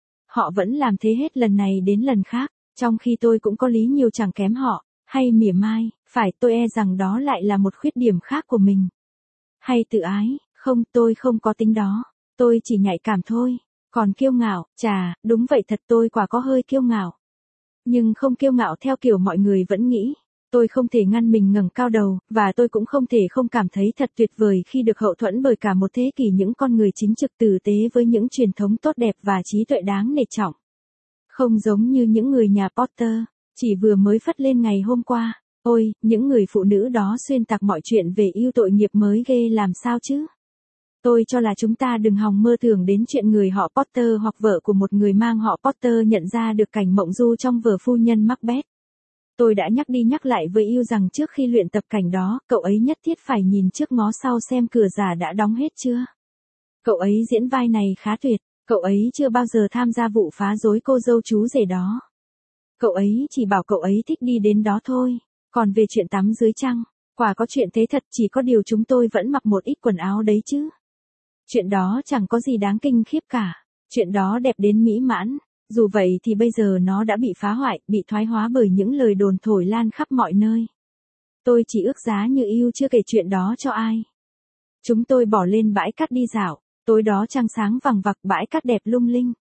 [SPEAKER 1] Họ vẫn làm thế hết lần này đến lần khác, trong khi tôi cũng có lý nhiều chẳng kém họ, hay mỉa mai, phải tôi e rằng đó lại là một khuyết điểm khác của mình. Hay tự ái, không tôi không có tính đó, tôi chỉ nhạy cảm thôi, còn kiêu ngạo, chà, đúng vậy thật tôi quả có hơi kiêu ngạo. Nhưng không kiêu ngạo theo kiểu mọi người vẫn nghĩ. Tôi không thể ngăn mình ngẩng cao đầu, và tôi cũng không thể không cảm thấy thật tuyệt vời khi được hậu thuẫn bởi cả một thế kỷ những con người chính trực tử tế với những truyền thống tốt đẹp và trí tuệ đáng nể trọng. Không giống như những người nhà Potter, chỉ vừa mới phất lên ngày hôm qua. Ôi, những người phụ nữ đó xuyên tạc mọi chuyện về yêu tội nghiệp mới ghê làm sao chứ? Tôi cho là chúng ta đừng hòng mơ tưởng đến chuyện người họ Potter hoặc vợ của một người mang họ Potter nhận ra được cảnh mộng du trong vở phu nhân Macbeth. Tôi đã nhắc đi nhắc lại với yêu rằng trước khi luyện tập cảnh đó, cậu ấy nhất thiết phải nhìn trước ngó sau xem cửa giả đã đóng hết chưa. Cậu ấy diễn vai này khá tuyệt, cậu ấy chưa bao giờ tham gia vụ phá rối cô dâu chú rể đó. Cậu ấy chỉ bảo cậu ấy thích đi đến đó thôi, còn về chuyện tắm dưới trăng, quả có chuyện thế thật, chỉ có điều chúng tôi vẫn mặc một ít quần áo đấy chứ. Chuyện đó chẳng có gì đáng kinh khiếp cả, chuyện đó đẹp đến mỹ mãn. Dù vậy thì bây giờ nó đã bị phá hoại, bị thoái hóa bởi những lời đồn thổi lan khắp mọi nơi. Tôi chỉ ước giá như yêu chưa kể chuyện đó cho ai. Chúng tôi bỏ lên bãi cát đi dạo, tối đó trăng sáng vằng vặc, bãi cát đẹp lung linh.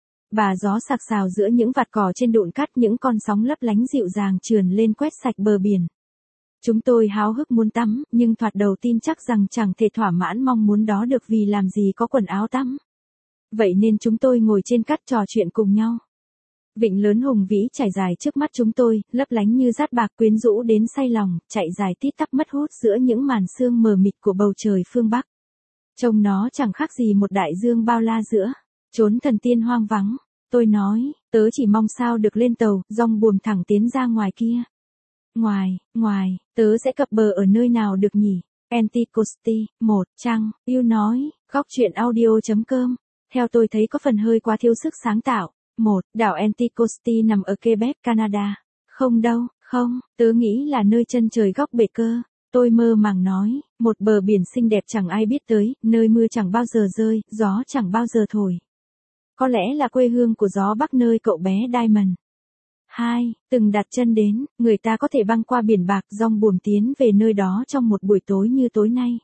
[SPEAKER 1] Và gió sạc sào giữa những vạt cỏ trên đụn cát, những con sóng lấp lánh dịu dàng trườn lên quét sạch bờ biển. Chúng tôi háo hức muốn tắm, nhưng thoạt đầu tin chắc rằng chẳng thể thỏa mãn mong muốn đó được vì làm gì có quần áo tắm. Vậy nên chúng tôi ngồi trên cát trò chuyện cùng nhau. Vịnh lớn hùng vĩ trải dài trước mắt chúng tôi, lấp lánh như dát bạc, quyến rũ đến say lòng, chạy dài tít tắp mất hút giữa những màn sương mờ mịt của bầu trời phương Bắc. Trông nó chẳng khác gì một đại dương bao la giữa chốn thần tiên hoang vắng. Tôi nói, tớ chỉ mong sao được lên tàu, dong buồm thẳng tiến ra ngoài kia. Ngoài, ngoài, tớ sẽ cập bờ ở nơi nào được nhỉ? Anticosti, một, Trăng, yêu nói, góc truyện audio.com. Theo tôi thấy có phần hơi quá thiếu sức sáng tạo. Một, đảo Anticosti nằm ở Quebec, Canada. Không đâu, không, tớ nghĩ là nơi chân trời góc bể cơ. Tôi mơ màng nói, một bờ biển xinh đẹp chẳng ai biết tới, nơi mưa chẳng bao giờ rơi, gió chẳng bao giờ thổi. Có lẽ là quê hương của gió Bắc nơi cậu bé Diamond. Hai, từng đặt chân đến, người ta có thể băng qua biển bạc, dong buồm tiến về nơi đó trong một buổi tối như tối nay.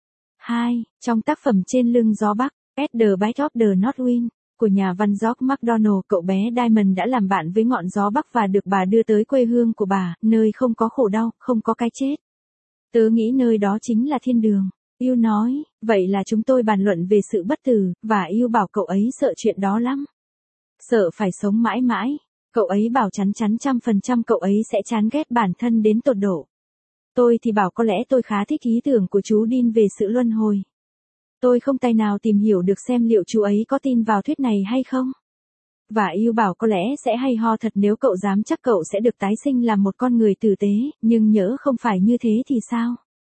[SPEAKER 1] Hai, trong tác phẩm Trên lưng gió Bắc, At the Bite of the North Wind, của nhà văn George MacDonald, cậu bé Diamond đã làm bạn với ngọn gió Bắc và được bà đưa tới quê hương của bà, nơi không có khổ đau, không có cái chết. Tớ nghĩ nơi đó chính là thiên đường. Yêu nói, vậy là chúng tôi bàn luận về sự bất tử, và yêu bảo cậu ấy sợ chuyện đó lắm. Sợ phải sống mãi mãi. Cậu ấy bảo chắn chắn trăm phần trăm cậu ấy sẽ chán ghét bản thân đến tột độ. Tôi thì bảo có lẽ tôi khá thích ý tưởng của chú Dean về sự luân hồi. Tôi không tài nào tìm hiểu được xem liệu chú ấy có tin vào thuyết này hay không. Và yêu bảo có lẽ sẽ hay ho thật nếu cậu dám chắc cậu sẽ được tái sinh làm một con người tử tế, nhưng nhỡ không phải như thế thì sao?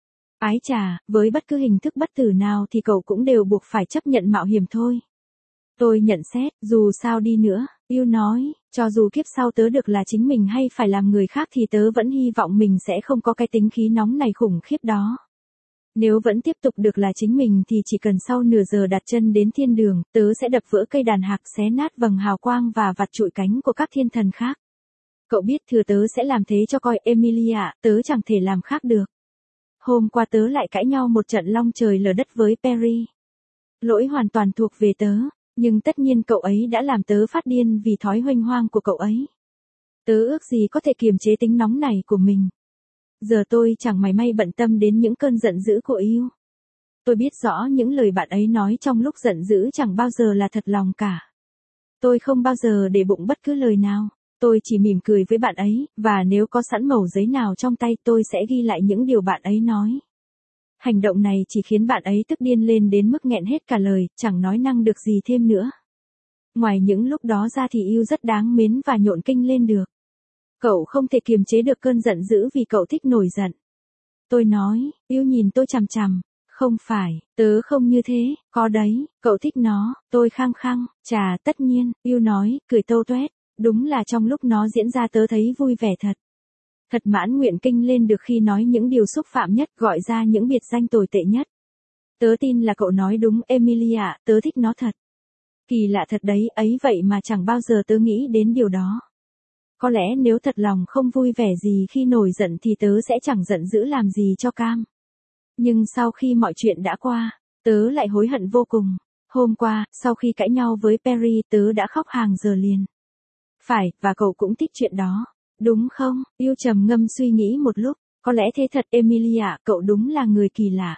[SPEAKER 1] Ái chà, với bất cứ hình thức bất tử nào thì cậu cũng đều buộc phải chấp nhận mạo hiểm thôi. Tôi nhận xét, dù sao đi nữa, yêu nói, cho dù kiếp sau tớ được là chính mình hay phải làm người khác thì tớ vẫn hy vọng mình sẽ không có cái tính khí nóng này khủng khiếp đó. Nếu vẫn tiếp tục được là chính mình thì chỉ cần sau nửa giờ đặt chân đến thiên đường, tớ sẽ đập vỡ cây đàn hạc, xé nát vầng hào quang và vặt trụi cánh của các thiên thần khác. Cậu biết thừa tớ sẽ làm thế cho coi, Emilia, tớ chẳng thể làm khác được. Hôm qua tớ lại cãi nhau một trận long trời lở đất với Perry. Lỗi hoàn toàn thuộc về tớ, nhưng tất nhiên cậu ấy đã làm tớ phát điên vì thói huênh hoang của cậu ấy. Tớ ước gì có thể kiềm chế tính nóng này của mình. Giờ tôi chẳng mảy may bận tâm đến những cơn giận dữ của yêu. Tôi biết rõ những lời bạn ấy nói trong lúc giận dữ chẳng bao giờ là thật lòng cả. Tôi không bao giờ để bụng bất cứ lời nào. Tôi chỉ mỉm cười với bạn ấy, và nếu có sẵn mẩu giấy nào trong tay tôi sẽ ghi lại những điều bạn ấy nói. Hành động này chỉ khiến bạn ấy tức điên lên đến mức nghẹn hết cả lời, chẳng nói năng được gì thêm nữa. Ngoài những lúc đó ra thì yêu rất đáng mến và nhộn kinh lên được. Cậu không thể kiềm chế được cơn giận dữ vì cậu thích nổi giận. Tôi nói, yêu nhìn tôi chằm chằm. Không phải, tớ không như thế, có đấy, cậu thích nó, tôi khăng khăng, chà tất nhiên, yêu nói, cười tâu tuét. Đúng là trong lúc nó diễn ra tớ thấy vui vẻ thật. Thật mãn nguyện kinh lên được khi nói những điều xúc phạm nhất, gọi ra những biệt danh tồi tệ nhất. Tớ tin là cậu nói đúng, Emilia, tớ thích nó thật. Kỳ lạ thật đấy, ấy vậy mà chẳng bao giờ tớ nghĩ đến điều đó. Có lẽ nếu thật lòng không vui vẻ gì khi nổi giận thì tớ sẽ chẳng giận dữ làm gì cho cam. Nhưng sau khi mọi chuyện đã qua, tớ lại hối hận vô cùng. Hôm qua, sau khi cãi nhau với Perry, tớ đã khóc hàng giờ liền. Phải, và cậu cũng thích chuyện đó, đúng không? Yêu trầm ngâm suy nghĩ một lúc, có lẽ thế thật, Emilia, cậu đúng là người kỳ lạ.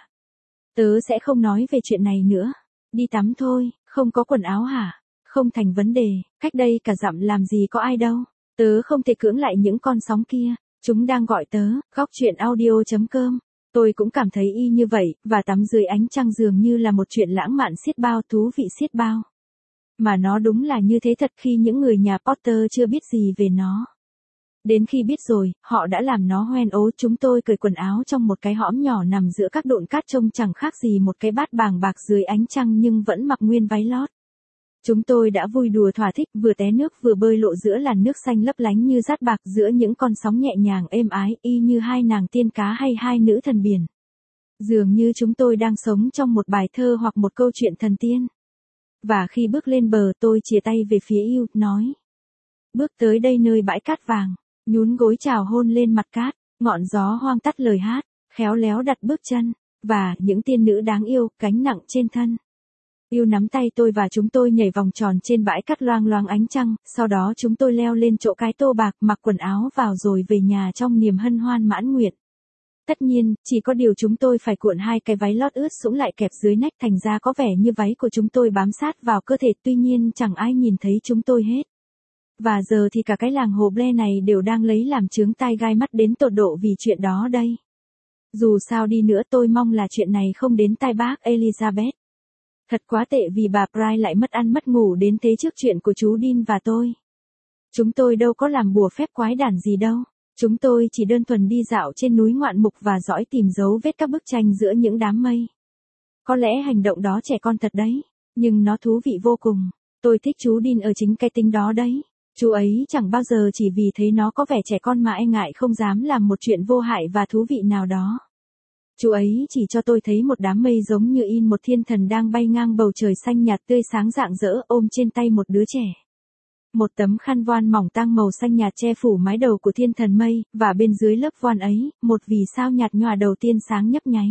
[SPEAKER 1] Tớ sẽ không nói về chuyện này nữa. Đi tắm thôi, không có quần áo hả? Không thành vấn đề, cách đây cả dặm làm gì có ai đâu. Tớ không thể cưỡng lại những con sóng kia, chúng đang gọi tớ. Góc truyện audio.com. Tôi cũng cảm thấy y như vậy, và tắm dưới ánh trăng dường như là một chuyện lãng mạn xiết bao, thú vị xiết bao. Mà nó đúng là như thế thật khi những người nhà Potter chưa biết gì về nó. Đến khi biết rồi, họ đã làm nó hoen ố. Chúng tôi cởi quần áo trong một cái hõm nhỏ nằm giữa các đụn cát trông chẳng khác gì một cái bát bàng bạc dưới ánh trăng nhưng vẫn mặc nguyên váy lót. Chúng tôi đã vui đùa thỏa thích, vừa té nước vừa bơi lội giữa làn nước xanh lấp lánh như dát bạc giữa những con sóng nhẹ nhàng êm ái, y như hai nàng tiên cá hay hai nữ thần biển. Dường như chúng tôi đang sống trong một bài thơ hoặc một câu chuyện thần tiên. Và khi bước lên bờ tôi chìa tay về phía yêu, nói. Bước tới đây nơi bãi cát vàng, nhún gối chào hôn lên mặt cát. Ngọn gió hoang tắt lời hát, khéo léo đặt bước chân, và những tiên nữ đáng yêu, gánh nặng trên thân. Yêu nắm tay tôi và chúng tôi nhảy vòng tròn trên bãi cát loang loáng ánh trăng, sau đó chúng tôi leo lên chỗ cái tô bạc, mặc quần áo vào rồi về nhà trong niềm hân hoan mãn nguyện. Tất nhiên, chỉ có điều chúng tôi phải cuộn hai cái váy lót ướt sũng lại kẹp dưới nách, thành ra có vẻ như váy của chúng tôi bám sát vào cơ thể, tuy nhiên chẳng ai nhìn thấy chúng tôi hết. Và giờ thì cả cái làng Hồ Ble này đều đang lấy làm chướng tai gai mắt đến tột độ vì chuyện đó đây. Dù sao đi nữa tôi mong là chuyện này không đến tai bác Elizabeth. Thật quá tệ vì bà Pry lại mất ăn mất ngủ đến thế trước chuyện của chú Dean và tôi. Chúng tôi đâu có làm bùa phép quái đản gì đâu. Chúng tôi chỉ đơn thuần đi dạo trên núi ngoạn mục và dõi tìm dấu vết các bức tranh giữa những đám mây. Có lẽ hành động đó trẻ con thật đấy, nhưng nó thú vị vô cùng. Tôi thích chú Dean ở chính cái tính đó đấy. Chú ấy chẳng bao giờ chỉ vì thấy nó có vẻ trẻ con mà e ngại không dám làm một chuyện vô hại và thú vị nào đó. Chú ấy chỉ cho tôi thấy một đám mây giống như in một thiên thần đang bay ngang bầu trời xanh nhạt tươi sáng rạng rỡ, ôm trên tay một đứa trẻ. Một tấm khăn voan mỏng tang màu xanh nhạt che phủ mái đầu của thiên thần mây, và bên dưới lớp voan ấy, một vì sao nhạt nhòa đầu tiên sáng nhấp nháy.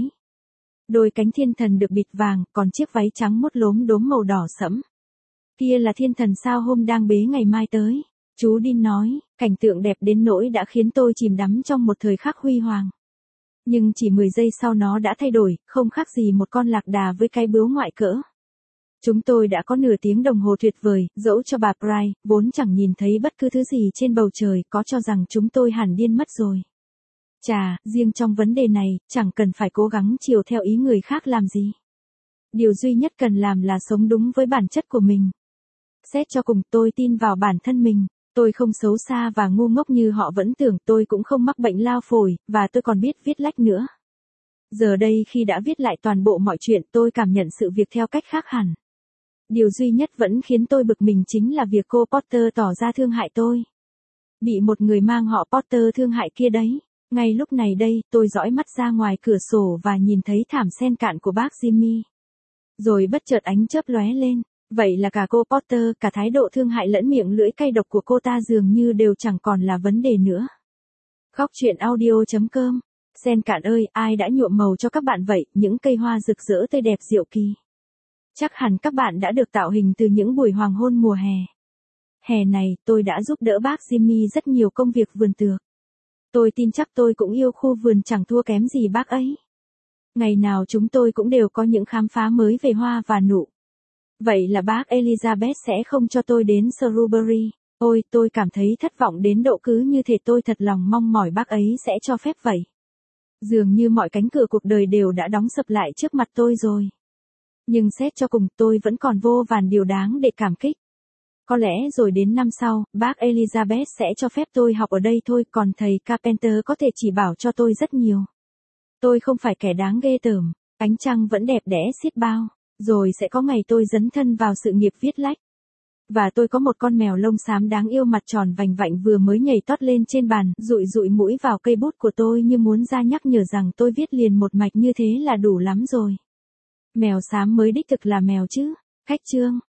[SPEAKER 1] Đôi cánh thiên thần được bịt vàng, còn chiếc váy trắng mốt lốm đốm màu đỏ sẫm. Kia là thiên thần sao hôm đang bế ngày mai tới. Chú Dean nói, cảnh tượng đẹp đến nỗi đã khiến tôi chìm đắm trong một thời khắc huy hoàng. Nhưng chỉ mười giây sau nó đã thay đổi, không khác gì một con lạc đà với cái bướu ngoại cỡ. Chúng tôi đã có nửa tiếng đồng hồ tuyệt vời, dẫu cho bà Pry, vốn chẳng nhìn thấy bất cứ thứ gì trên bầu trời, có cho rằng chúng tôi hẳn điên mất rồi. Chà, riêng trong vấn đề này, chẳng cần phải cố gắng chiều theo ý người khác làm gì. Điều duy nhất cần làm là sống đúng với bản chất của mình. Xét cho cùng, tôi tin vào bản thân mình. Tôi không xấu xa và ngu ngốc như họ vẫn tưởng, tôi cũng không mắc bệnh lao phổi, và tôi còn biết viết lách nữa. Giờ đây khi đã viết lại toàn bộ mọi chuyện, tôi cảm nhận sự việc theo cách khác hẳn. Điều duy nhất vẫn khiến tôi bực mình chính là việc cô Potter tỏ ra thương hại tôi. Bị một người mang họ Potter thương hại kia đấy. Ngay lúc này đây, tôi dõi mắt ra ngoài cửa sổ và nhìn thấy thảm sen cạn của bác Jimmy. Rồi bất chợt ánh chớp lóe lên. Vậy là cả cô Potter, cả thái độ thương hại lẫn miệng lưỡi cay độc của cô ta dường như đều chẳng còn là vấn đề nữa. Khóc chuyện audio chấm com. Sen cạn ơi, ai đã nhuộm màu cho các bạn vậy, những cây hoa rực rỡ tươi đẹp diệu kỳ. Chắc hẳn các bạn đã được tạo hình từ những buổi hoàng hôn mùa hè. Hè này, tôi đã giúp đỡ bác Jimmy rất nhiều công việc vườn tược. Tôi tin chắc tôi cũng yêu khu vườn chẳng thua kém gì bác ấy. Ngày nào chúng tôi cũng đều có những khám phá mới về hoa và nụ. Vậy là bác Elizabeth sẽ không cho tôi đến Shrewsbury. Ôi, tôi cảm thấy thất vọng đến độ cứ như thể tôi thật lòng mong mỏi bác ấy sẽ cho phép vậy. Dường như mọi cánh cửa cuộc đời đều đã đóng sập lại trước mặt tôi rồi. Nhưng xét cho cùng, tôi vẫn còn vô vàn điều đáng để cảm kích. Có lẽ rồi đến năm sau, bác Elizabeth sẽ cho phép tôi học ở đây thôi, còn thầy Carpenter có thể chỉ bảo cho tôi rất nhiều. Tôi không phải kẻ đáng ghê tởm, ánh trăng vẫn đẹp đẽ xiết bao. Rồi sẽ có ngày tôi dấn thân vào sự nghiệp viết lách. Và tôi có một con mèo lông xám đáng yêu mặt tròn vành vạnh vừa mới nhảy tót lên trên bàn, dụi dụi mũi vào cây bút của tôi như muốn ra nhắc nhở rằng tôi viết liền một mạch như thế là đủ lắm rồi. Mèo xám mới đích thực là mèo chứ. Khách chương.